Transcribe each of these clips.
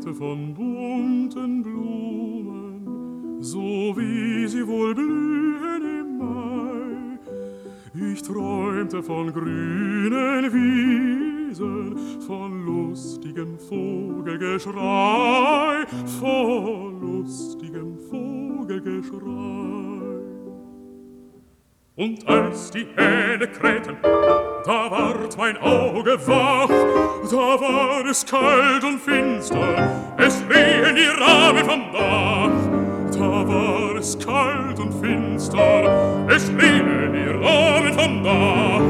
träumte von bunten Blumen, so wie sie wohl blühen im Mai. Ich träumte von grünen Wiesen, von lustigem Vogelgeschrei, von lustigem Vogelgeschrei. Und als die Hähne krähten, da ward mein Auge wach, da war es kalt und finster, es schrien die Raben vom Dach. Da war es kalt und finster, es schrien die Raben vom Dach.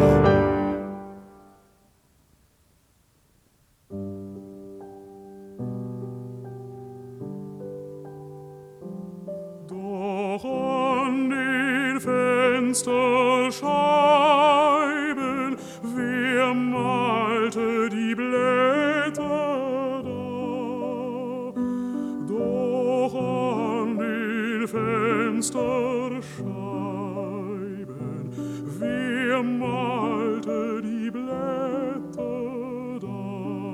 Doch an den Fensterscheiben, wer malte die Blätter da? Doch an den Fensterscheiben, wer malte die Blätter da?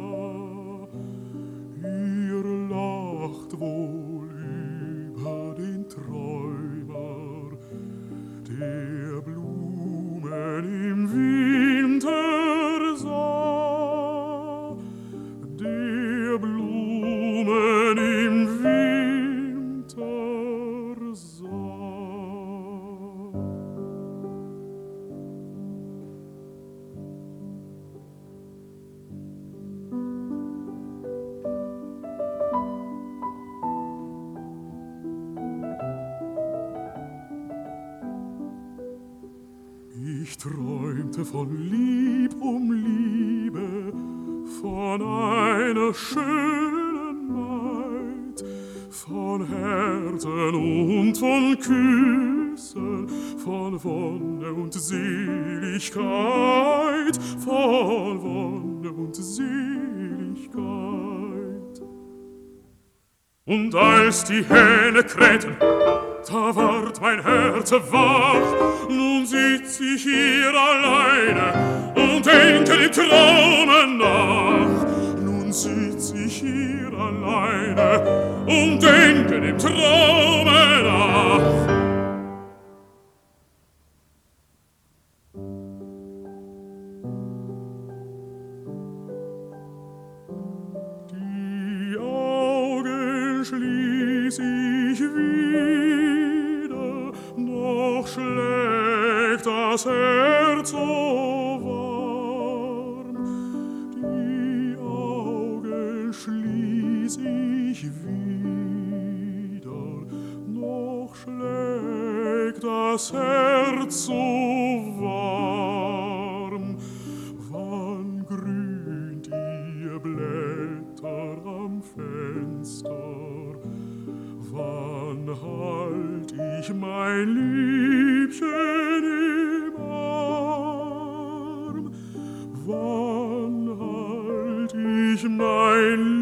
Ihr lacht wohl über den Träumer, der Blumen im Winter sah, der Blumen im Winter sah. Ich träumte von Lieb um Liebe, von einer schönen Maid, von Herzen und von Küssen, von Wonne und Seligkeit, von Wonne und Seligkeit. Und als die Hähne krähten, da ward mein Herz wach, nun sitz ich hier alleine und denke die Traume nach. Nun sitz ich hier alleine und denke dem Traume nach. Die Augen schließ ich wieder, noch schlägt das Herz so warm. Die Augen schließ ich wieder, noch schlägt das Herz so warm. Wann grünt ihr Blätter am Fenster? Wann halt ich mein Liebchen im Arm? Wann halt ich mein